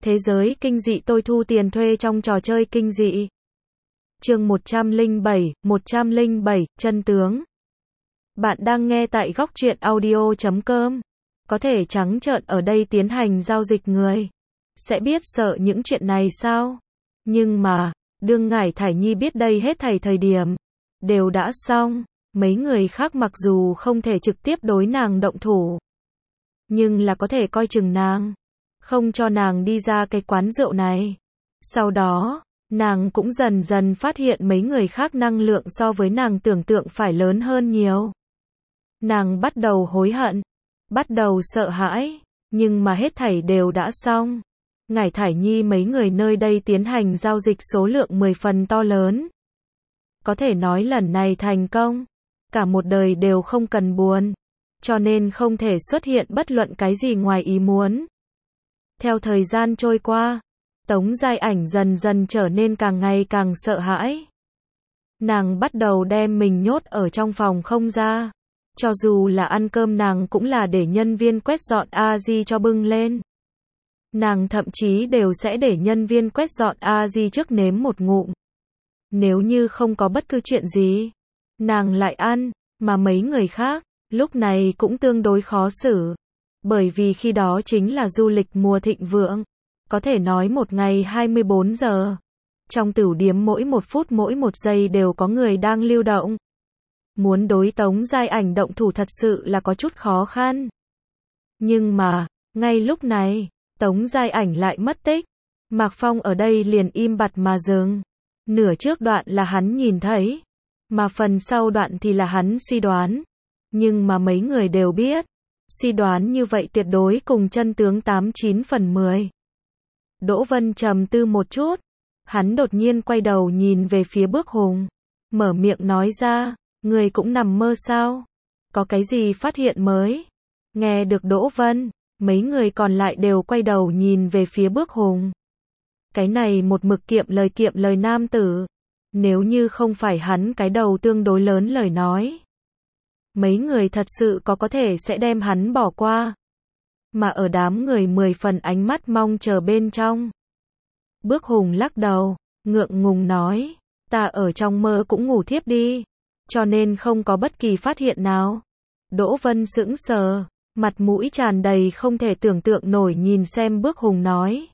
Thế giới kinh dị tôi thu tiền thuê trong trò chơi kinh dị. Chương 107, chân tướng. Bạn đang nghe tại góc truyện audio.com. Có thể trắng trợn ở đây tiến hành giao dịch người. Sẽ biết sợ những chuyện này sao? Nhưng mà, đương Ngải Thải Nhi biết đây hết thảy thời điểm đều đã xong, mấy người khác mặc dù không thể trực tiếp đối nàng động thủ, nhưng là có thể coi chừng nàng, không cho nàng đi ra cái quán rượu này. Sau đó, nàng cũng dần dần phát hiện mấy người khác năng lượng so với nàng tưởng tượng phải lớn hơn nhiều. Nàng bắt đầu hối hận, bắt đầu sợ hãi, nhưng mà hết thảy đều đã xong. Ngải Thải Nhi mấy người nơi đây tiến hành giao dịch số lượng 10 phần to lớn. Có thể nói lần này thành công, cả một đời đều không cần buồn, cho nên không thể xuất hiện bất luận cái gì ngoài ý muốn. Theo thời gian trôi qua, Tống Giai Ảnh dần dần trở nên càng ngày càng sợ hãi. Nàng bắt đầu đem mình nhốt ở trong phòng không ra. Cho dù là ăn cơm nàng cũng là để nhân viên quét dọn A-di cho bưng lên. Nàng thậm chí đều sẽ để nhân viên quét dọn A-di trước nếm một ngụm. Nếu như không có bất cứ chuyện gì, nàng lại ăn, mà mấy người khác, lúc này cũng tương đối khó xử. Bởi vì khi đó chính là du lịch mùa thịnh vượng. Có thể nói một ngày 24 giờ. Trong tửu điếm mỗi một phút mỗi một giây đều có người đang lưu động. Muốn đối Tống Giai Ảnh động thủ thật sự là có chút khó khăn. Nhưng mà, ngay lúc này, Tống Giai Ảnh lại mất tích. Mạc Phong ở đây liền im bặt mà dừng. Nửa trước đoạn là hắn nhìn thấy, mà phần sau đoạn thì là hắn suy đoán. Nhưng mà mấy người đều biết, suy đoán như vậy tuyệt đối cùng chân tướng 89 phần 10. Đỗ Vân trầm tư một chút, hắn đột nhiên quay đầu nhìn về phía Bước Hùng, mở miệng nói ra, người cũng nằm mơ sao? Có cái gì phát hiện mới? Nghe được Đỗ Vân, mấy người còn lại đều quay đầu nhìn về phía Bước Hùng. Cái này một mực kiệm lời nam tử, nếu như không phải hắn cái đầu tương đối lớn lời nói, mấy người thật sự có thể sẽ đem hắn bỏ qua. Mà ở đám người 10 phần ánh mắt mong chờ bên trong, Bước Hùng lắc đầu, ngượng ngùng nói, ta ở trong mơ cũng ngủ thiếp đi, cho nên không có bất kỳ phát hiện nào. Đỗ Vân sững sờ, mặt mũi tràn đầy không thể tưởng tượng nổi nhìn xem Bước Hùng nói.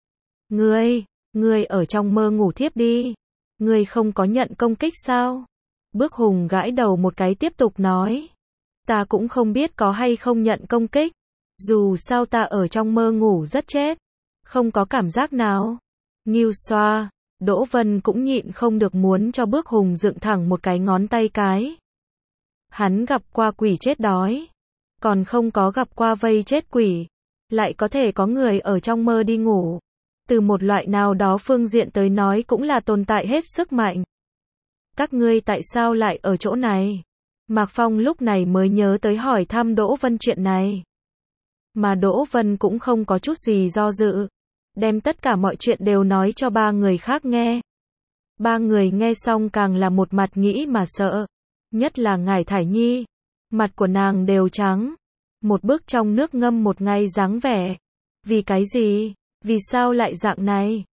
Ngươi ở trong mơ ngủ thiếp đi, ngươi không có nhận công kích sao? Bước Hùng gãi đầu một cái tiếp tục nói, ta cũng không biết có hay không nhận công kích, dù sao ta ở trong mơ ngủ rất chết, không có cảm giác nào. Nghiêu xoa, Đỗ Vân cũng nhịn không được muốn cho Bước Hùng dựng thẳng một cái ngón tay cái. Hắn gặp qua quỷ chết đói, còn không có gặp qua vây chết quỷ, lại có thể có người ở trong mơ đi ngủ. Từ một loại nào đó phương diện tới nói cũng là tồn tại hết sức mạnh. Các ngươi tại sao lại ở chỗ này? Mạc Phong lúc này mới nhớ tới hỏi thăm Đỗ Vân chuyện này. Mà Đỗ Vân cũng không có chút gì do dự, đem tất cả mọi chuyện đều nói cho ba người khác nghe. Ba người nghe xong càng là một mặt nghĩ mà sợ. Nhất là Ngải Thải Nhi, mặt của nàng đều trắng, một bước trong nước ngâm một ngày dáng vẻ. Vì cái gì? Vì sao lại dạng này?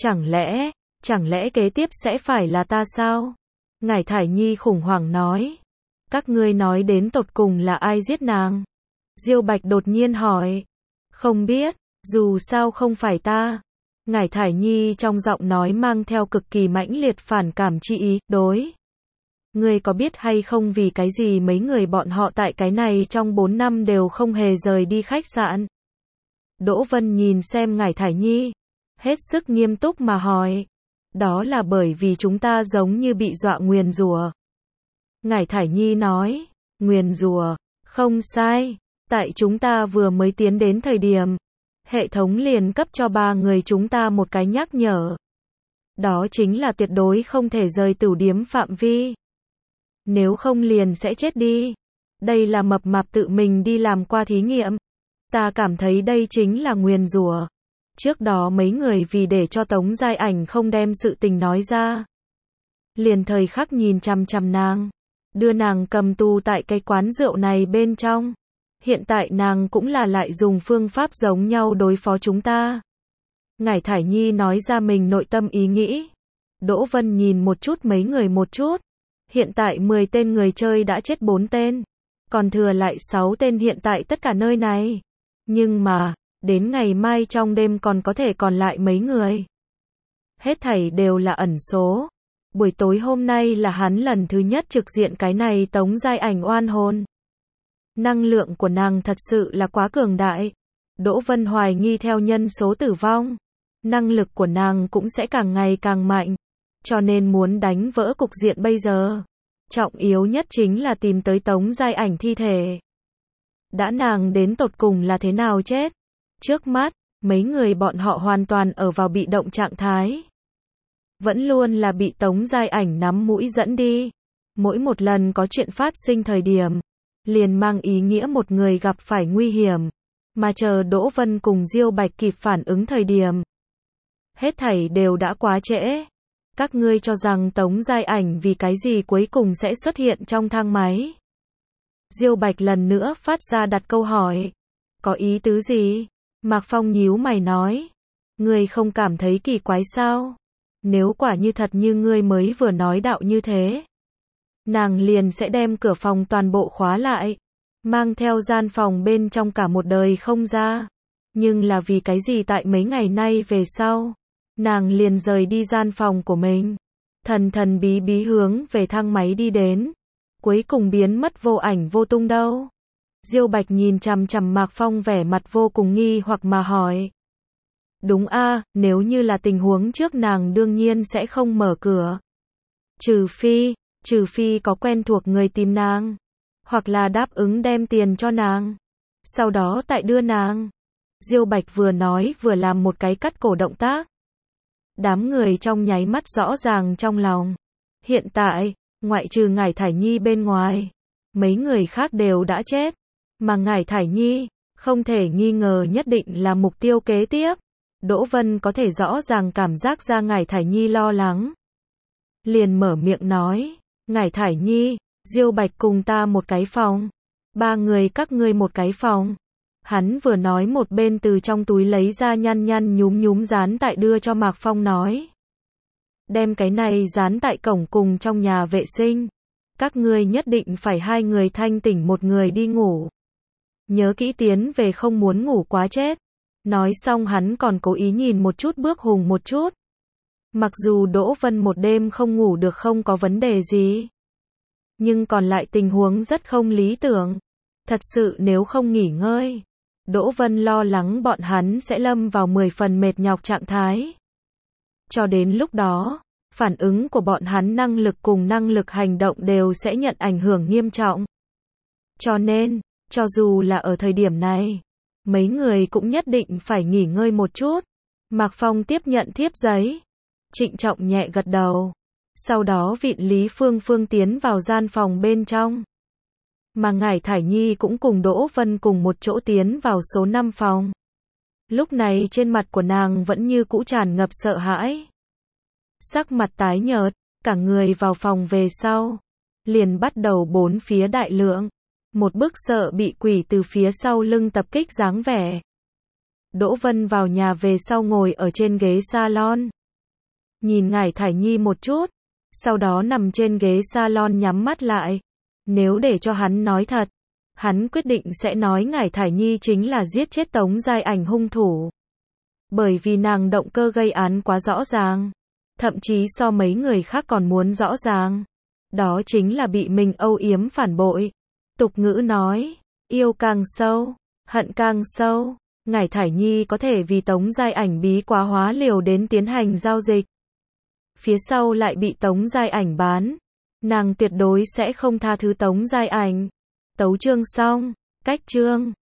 Chẳng lẽ kế tiếp sẽ phải là ta sao? Ngải Thải Nhi khủng hoảng nói. Các ngươi nói đến tột cùng là ai giết nàng? Diêu Bạch đột nhiên hỏi. Không biết, dù sao không phải ta. Ngải Thải Nhi trong giọng nói mang theo cực kỳ mãnh liệt phản cảm chi ý, đối. Ngươi có biết hay không vì cái gì mấy người bọn họ tại cái này trong 4 năm đều không hề rời đi khách sạn? Đỗ Vân nhìn xem Ngải Thải Nhi, hết sức nghiêm túc mà hỏi. Đó là bởi vì chúng ta giống như bị dọa nguyền rủa. Ngải Thải Nhi nói, nguyền rủa, không sai, tại chúng ta vừa mới tiến đến thời điểm, hệ thống liền cấp cho ba người chúng ta một cái nhắc nhở. Đó chính là tuyệt đối không thể rời tửu điếm phạm vi. Nếu không liền sẽ chết đi. Đây là mập mạp tự mình đi làm qua thí nghiệm. Ta cảm thấy đây chính là nguyền rủa. Trước đó mấy người vì để cho Tống Giai Ảnh không đem sự tình nói ra, liền thời khắc nhìn chằm chằm nàng, đưa nàng cầm tù tại cái quán rượu này bên trong. Hiện tại nàng cũng là lại dùng phương pháp giống nhau đối phó chúng ta. Ngải Thải Nhi nói ra mình nội tâm ý nghĩ. Đỗ Vân nhìn một chút mấy người một chút. Hiện tại 10 tên người chơi đã chết 4 tên. Còn thừa lại 6 tên hiện tại tất cả nơi này. Nhưng mà, đến ngày mai trong đêm còn có thể còn lại mấy người. Hết thảy đều là ẩn số. Buổi tối hôm nay là hắn lần thứ nhất trực diện cái này Tống Giai Ảnh oan hồn. Năng lượng của nàng thật sự là quá cường đại. Đỗ Vân hoài nghi theo nhân số tử vong, năng lực của nàng cũng sẽ càng ngày càng mạnh. Cho nên muốn đánh vỡ cục diện bây giờ, trọng yếu nhất chính là tìm tới Tống Giai Ảnh thi thể. Đã nàng đến tột cùng là thế nào chết? Trước mắt, mấy người bọn họ hoàn toàn ở vào bị động trạng thái. Vẫn luôn là bị Tống Giai Ảnh nắm mũi dẫn đi. Mỗi một lần có chuyện phát sinh thời điểm, liền mang ý nghĩa một người gặp phải nguy hiểm. Mà chờ Đỗ Vân cùng Diêu Bạch kịp phản ứng thời điểm, hết thảy đều đã quá trễ. Các ngươi cho rằng Tống Giai Ảnh vì cái gì cuối cùng sẽ xuất hiện trong thang máy? Diêu Bạch lần nữa phát ra đặt câu hỏi. Có ý tứ gì? Mạc Phong nhíu mày nói. Ngươi không cảm thấy kỳ quái sao? Nếu quả như thật như ngươi mới vừa nói đạo như thế, nàng liền sẽ đem cửa phòng toàn bộ khóa lại, mang theo gian phòng bên trong cả một đời không ra. Nhưng là vì cái gì tại mấy ngày nay về sau, nàng liền rời đi gian phòng của mình, thần thần bí bí hướng về thang máy đi đến, cuối cùng biến mất vô ảnh vô tung đâu? Diêu Bạch nhìn chằm chằm Mạc Phong vẻ mặt vô cùng nghi hoặc mà hỏi. Đúng a, nếu như là tình huống trước nàng đương nhiên sẽ không mở cửa. Trừ phi có quen thuộc người tìm nàng, hoặc là đáp ứng đem tiền cho nàng, sau đó tại đưa nàng. Diêu Bạch vừa nói vừa làm một cái cắt cổ động tác. Đám người trong nháy mắt rõ ràng trong lòng. Hiện tại, ngoại trừ Ngải Thải Nhi bên ngoài, mấy người khác đều đã chết. Mà Ngải Thải Nhi, không thể nghi ngờ nhất định là mục tiêu kế tiếp. Đỗ Vân có thể rõ ràng cảm giác ra Ngải Thải Nhi lo lắng. Liền mở miệng nói, Ngải Thải Nhi, Diêu Bạch cùng ta một cái phòng. 3 người các ngươi một cái phòng. Hắn vừa nói một bên từ trong túi lấy ra nhăn nhăn nhúm nhúm dán tại đưa cho Mạc Phong nói. Đem cái này dán tại cổng cùng trong nhà vệ sinh. Các ngươi nhất định phải 2 người thanh tỉnh, 1 người đi ngủ. Nhớ kỹ tiến về, không muốn ngủ quá chết. Nói xong hắn còn cố ý nhìn một chút Bước Hùng một chút. Mặc dù Đỗ Vân một đêm không ngủ được không có vấn đề gì, nhưng còn lại tình huống rất không lý tưởng. Thật sự nếu không nghỉ ngơi, Đỗ Vân lo lắng bọn hắn sẽ lâm vào 10 phần mệt nhọc trạng thái. Cho đến lúc đó, phản ứng của bọn hắn năng lực cùng năng lực hành động đều sẽ nhận ảnh hưởng nghiêm trọng. Cho nên, cho dù là ở thời điểm này, mấy người cũng nhất định phải nghỉ ngơi một chút. Mạc Phong tiếp nhận thiếp giấy, trịnh trọng nhẹ gật đầu. Sau đó vịn Lý Phương Phương tiến vào gian phòng bên trong. Mà Ngải Thải Nhi cũng cùng Đỗ Vân cùng một chỗ tiến vào số 5 phòng. Lúc này trên mặt của nàng vẫn như cũ tràn ngập sợ hãi. Sắc mặt tái nhợt, cả người vào phòng về sau, liền bắt đầu bốn phía đại lượng. Một bức sợ bị quỷ từ phía sau lưng tập kích dáng vẻ. Đỗ Vân vào nhà về sau ngồi ở trên ghế salon. Nhìn Ngải Thải Nhi một chút, sau đó nằm trên ghế salon nhắm mắt lại. Nếu để cho hắn nói thật, hắn quyết định sẽ nói Ngải Thải Nhi chính là giết chết Tống Giai Ảnh hung thủ. Bởi vì nàng động cơ gây án quá rõ ràng, thậm chí so mấy người khác còn muốn rõ ràng. Đó chính là bị mình âu yếm phản bội. Tục ngữ nói, yêu càng sâu, hận càng sâu. Ngải Thải Nhi có thể vì Tống Giai Ảnh bí quá hóa liều đến tiến hành giao dịch, phía sau lại bị Tống Giai Ảnh bán. Nàng tuyệt đối sẽ không tha thứ Tống Giai Ảnh. Tấu chương xong, cách chương.